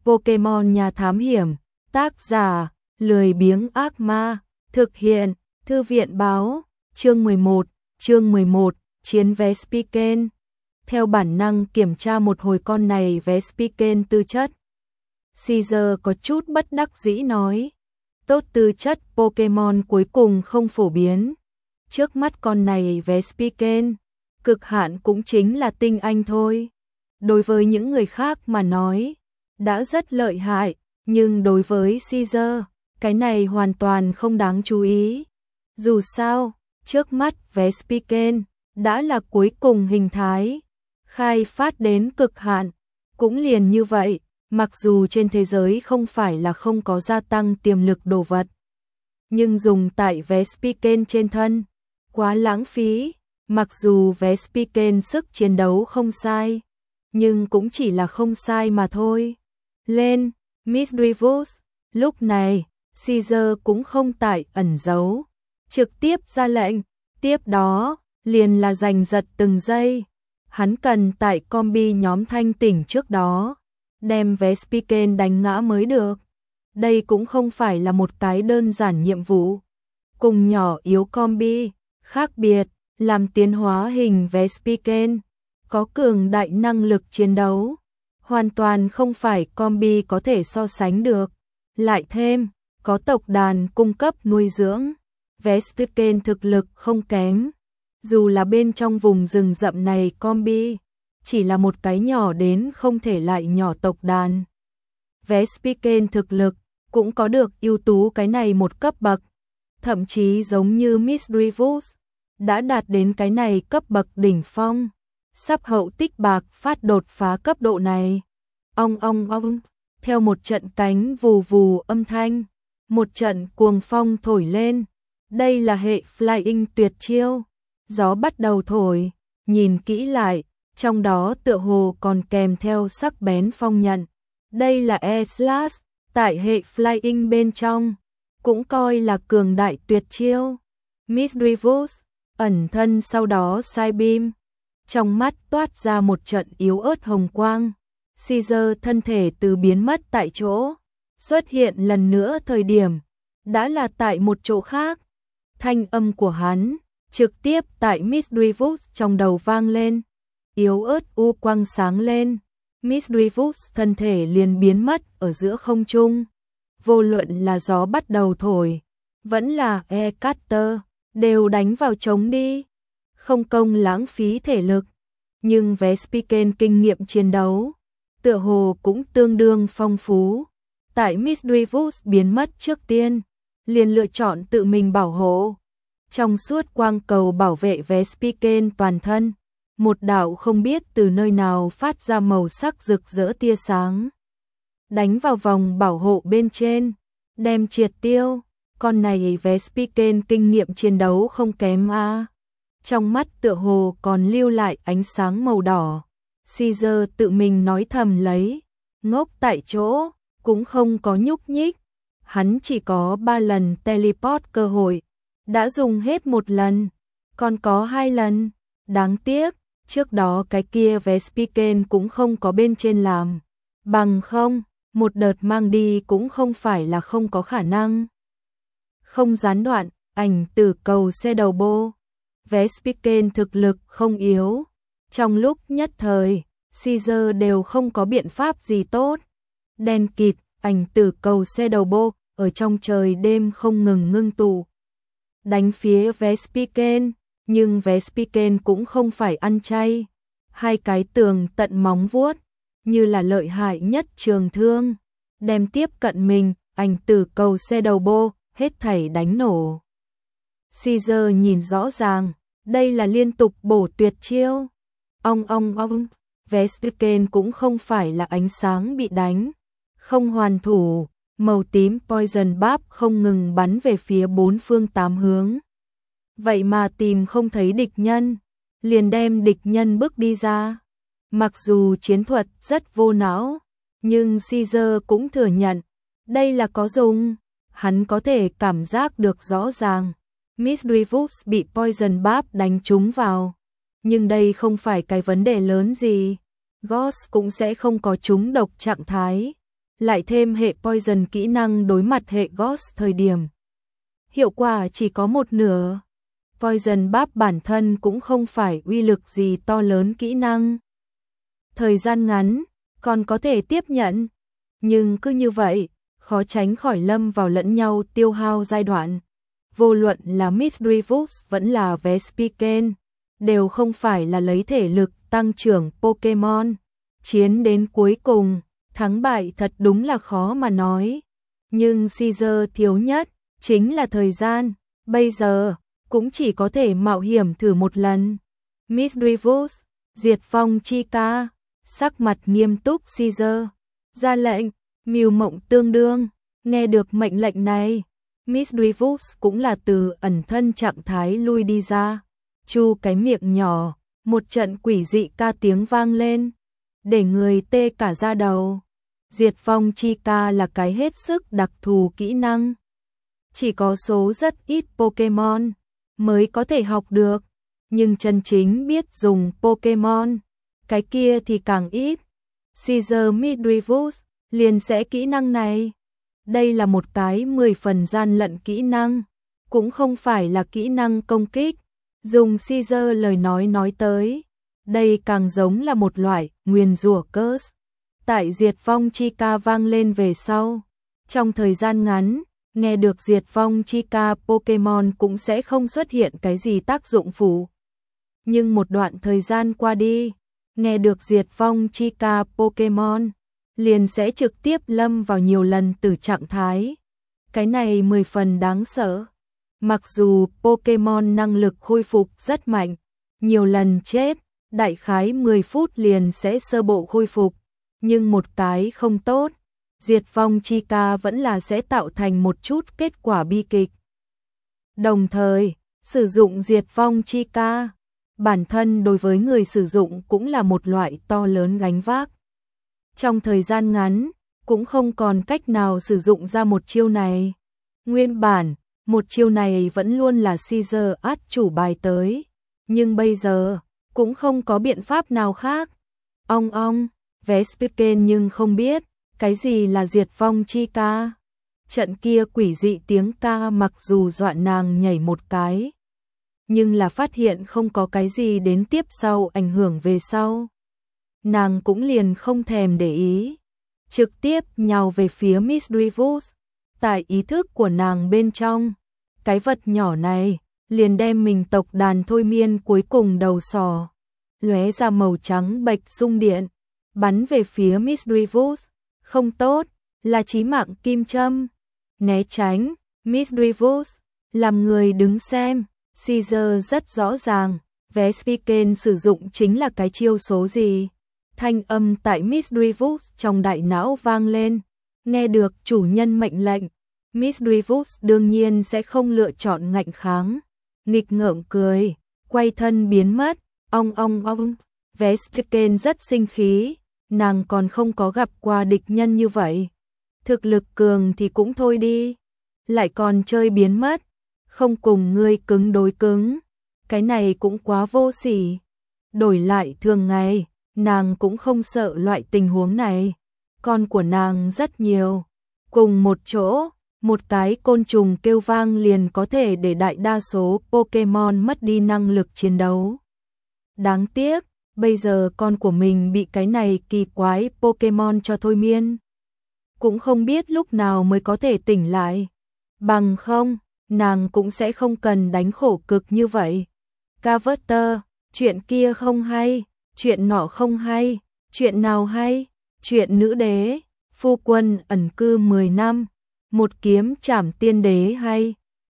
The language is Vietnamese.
Pokemon nhà thám hiểm, tác giả, lười biếng ác ma, thực hiện, thư viện báo, chương 11, chiến Vespiquen. Theo bản năng kiểm tra một hồi con này Vespiquen tư chất. Caesar có chút bất đắc dĩ nói, tốt tư chất Pokemon cuối cùng không phổ biến. Trước mắt con này Vespiquen, cực hạn cũng chính là tinh anh thôi. Đối với những người khác mà nói, đã rất lợi hại, nhưng đối với Caesar, cái này hoàn toàn không đáng chú ý. Dù sao, trước mắt Vespiquen đã là cuối cùng hình thái, khai phát đến cực hạn, cũng liền như vậy, mặc dù trên thế giới không phải là không có gia tăng tiềm lực đồ vật. Nhưng dùng tại Vespiquen trên thân, quá lãng phí, mặc dù Vespiquen sức chiến đấu không sai, nhưng cũng chỉ là không sai mà thôi. Lên, Misdreavus, lúc này, Caesar cũng không tại ẩn giấu, trực tiếp ra lệnh, tiếp đó, liền là giành giật từng giây. Hắn cần tại combi nhóm thanh tỉnh trước đó, đem Vespiquen đánh ngã mới được. Đây cũng không phải là một cái đơn giản nhiệm vụ. Cùng nhỏ yếu combi, khác biệt, làm tiến hóa hình Vespiquen, có cường đại năng lực chiến đấu, hoàn toàn không phải combi có thể so sánh được. Lại thêm, có tộc đàn cung cấp nuôi dưỡng, Vespiquen thực lực không kém. Dù là bên trong vùng rừng rậm này combi, chỉ là một cái nhỏ đến không thể lại nhỏ tộc đàn. Vespiquen thực lực cũng có được ưu tú cái này một cấp bậc, thậm chí giống như Misdreavus, đã đạt đến cái này cấp bậc đỉnh phong, sắp hậu tích bạc phát đột phá cấp độ này. Ong, theo một trận cánh vù vù âm thanh, một trận cuồng phong thổi lên. Đây là hệ Flying tuyệt chiêu. Gió bắt đầu thổi, nhìn kỹ lại, trong đó tựa hồ còn kèm theo sắc bén phong nhận. Đây là E-Slash, tại hệ Flying bên trong, cũng coi là cường đại tuyệt chiêu. Misdreavus, ẩn thân sau đó Psybeam, trong mắt toát ra một trận yếu ớt hồng quang. Caesar thân thể từ biến mất tại chỗ, xuất hiện lần nữa thời điểm, đã là tại một chỗ khác. Thanh âm của hắn trực tiếp tại Misdreavus trong đầu vang lên, yếu ớt u quang sáng lên, Misdreavus thân thể liền biến mất ở giữa không trung. Vô luận là gió bắt đầu thổi, vẫn là E-Cutter, đều đánh vào trống đi, không công lãng phí thể lực. Nhưng Vespiquen kinh nghiệm chiến đấu, tựa hồ cũng tương đương phong phú. Tại Misdreavus biến mất trước tiên, liền lựa chọn tự mình bảo hộ. Trong suốt quang cầu bảo vệ Vespiquen toàn thân, một đạo không biết từ nơi nào phát ra màu sắc rực rỡ tia sáng, đánh vào vòng bảo hộ bên trên, đem triệt tiêu. Con này Vespiquen kinh nghiệm chiến đấu không kém a. Trong mắt tựa hồ còn lưu lại ánh sáng màu đỏ. Caesar tự mình nói thầm lấy, ngốc tại chỗ, cũng không có nhúc nhích. Hắn chỉ có 3 lần teleport cơ hội, đã dùng hết 1 lần, còn có 2 lần. Đáng tiếc, trước đó cái kia Vespiquen cũng không có bên trên làm. Bằng không, một đợt mang đi cũng không phải là không có khả năng. Không gián đoạn, ảnh tử cầu xe đầu bô. Vespiquen thực lực không yếu. Trong lúc nhất thời, Caesar đều không có biện pháp gì tốt. Đen kịt, ảnh tử cầu xe đầu bô, ở trong trời đêm không ngừng ngưng tụ. Đánh phía Vespiquen, nhưng Vespiquen cũng không phải ăn chay. 2 cái tường tận móng vuốt, như là lợi hại nhất trường thương, đem tiếp cận mình, ảnh tử cầu xe đầu bô, hết thảy đánh nổ. Caesar nhìn rõ ràng, đây là liên tục bổ tuyệt chiêu. Ong, Vespiquen cũng không phải là ánh sáng bị đánh, không hoàn thủ, màu tím Poison Barb không ngừng bắn về phía 4 phương 8 hướng. Vậy mà tìm không thấy địch nhân, liền đem địch nhân bước đi ra. Mặc dù chiến thuật rất vô não, nhưng Caesar cũng thừa nhận, đây là có dùng. Hắn có thể cảm giác được rõ ràng, Misdreavus bị Poison Barb đánh trúng vào. Nhưng đây không phải cái vấn đề lớn gì, Ghost cũng sẽ không có trúng độc trạng thái. lại thêm hệ Poison kỹ năng đối mặt hệ Ghost thời điểm. Hiệu quả chỉ có một nửa. Poison Barb bản thân cũng không phải uy lực gì to lớn kỹ năng. Thời gian ngắn, còn có thể tiếp nhận. Nhưng cứ như vậy, khó tránh khỏi lâm vào lẫn nhau tiêu hao giai đoạn. Vô luận là Misdreavus vẫn là Vespiquen, đều không phải là lấy thể lực tăng trưởng Pokemon. Chiến đến cuối cùng, thắng bại thật đúng là khó mà nói. Nhưng Caesar thiếu nhất, chính là thời gian. Bây giờ, cũng chỉ có thể mạo hiểm thử một lần. Misdreavus, diệt phong chi ca, sắc mặt nghiêm túc Caesar. Ra lệnh, mưu mộng tương đương, nghe được mệnh lệnh này. Misdreavus cũng là từ ẩn thân trạng thái lui đi ra. Chu cái miệng nhỏ, một trận quỷ dị ca tiếng vang lên, để người tê cả da đầu. Diệt phong chi ca là cái hết sức đặc thù kỹ năng. Chỉ có số rất ít Pokemon mới có thể học được, nhưng chân chính biết dùng Pokemon, cái kia thì càng ít. Caesar Misdreavus liền sẽ kỹ năng này. Đây là một cái 10 phần gian lận kỹ năng, cũng không phải là kỹ năng công kích. Dùng Caesar lời nói tới, đây càng giống là một loại nguyền rủa curse. Tại diệt phong chi ca vang lên về sau, trong thời gian ngắn, nghe được diệt phong chi ca Pokemon cũng sẽ không xuất hiện cái gì tác dụng phụ. Nhưng một đoạn thời gian qua đi, nghe được diệt phong chi ca Pokemon, liền sẽ trực tiếp lâm vào nhiều lần tử trạng thái. Cái này 10 phần đáng sợ. Mặc dù Pokemon năng lực khôi phục rất mạnh, nhiều lần chết, đại khái 10 phút liền sẽ sơ bộ khôi phục, nhưng một cái không tốt, diệt phong chi ca vẫn là sẽ tạo thành một chút kết quả bi kịch. Đồng thời, sử dụng diệt phong chi ca, bản thân đối với người sử dụng cũng là một loại to lớn gánh vác. Trong thời gian ngắn, cũng không còn cách nào sử dụng ra một chiêu này. Nguyên bản, một chiêu này vẫn luôn là Caesar át chủ bài tới, nhưng bây giờ, cũng không có biện pháp nào khác. Ong, Vespiquen nhưng không biết, cái gì là diệt phong chi ca. Trận kia quỷ dị tiếng ca mặc dù dọa nàng nhảy một cái, nhưng là phát hiện không có cái gì đến tiếp sau ảnh hưởng về sau. Nàng cũng liền không thèm để ý, trực tiếp nhào về phía Misdreavus. Tại ý thức của nàng bên trong, cái vật nhỏ này liền đem mình tộc đàn thôi miên cuối cùng đầu sò, lóe ra màu trắng bạch xung điện, bắn về phía Misdreavus. Không tốt, là chí mạng kim châm. Né tránh, Misdreavus, làm người đứng xem. Caesar rất rõ ràng, Vespiquen sử dụng chính là cái chiêu số gì. Thanh âm tại Misdreavus trong đại não vang lên. Nghe được chủ nhân mệnh lệnh, Misdreavus đương nhiên sẽ không lựa chọn ngạnh kháng. Nghịch ngợm cười, quay thân biến mất. Ong. Vespiquen rất sinh khí, nàng còn không có gặp qua địch nhân như vậy. Thực lực cường thì cũng thôi đi, lại còn chơi biến mất, không cùng ngươi cứng đối cứng. Cái này cũng quá vô sỉ. Đổi lại thường ngày, nàng cũng không sợ loại tình huống này. Con của nàng rất nhiều, cùng một chỗ, một cái côn trùng kêu vang liền có thể để đại đa số Pokemon mất đi năng lực chiến đấu. Đáng tiếc, bây giờ con của mình bị cái này kỳ quái Pokemon cho thôi miên. Cũng không biết lúc nào mới có thể tỉnh lại. Bằng không, nàng cũng sẽ không cần đánh khổ cực như vậy. Carver, chuyện kia không hay, chuyện nọ không hay, chuyện nào hay? Chuyện nữ đế, phu quân ẩn cư 10 năm, một kiếm trảm tiên đế hay,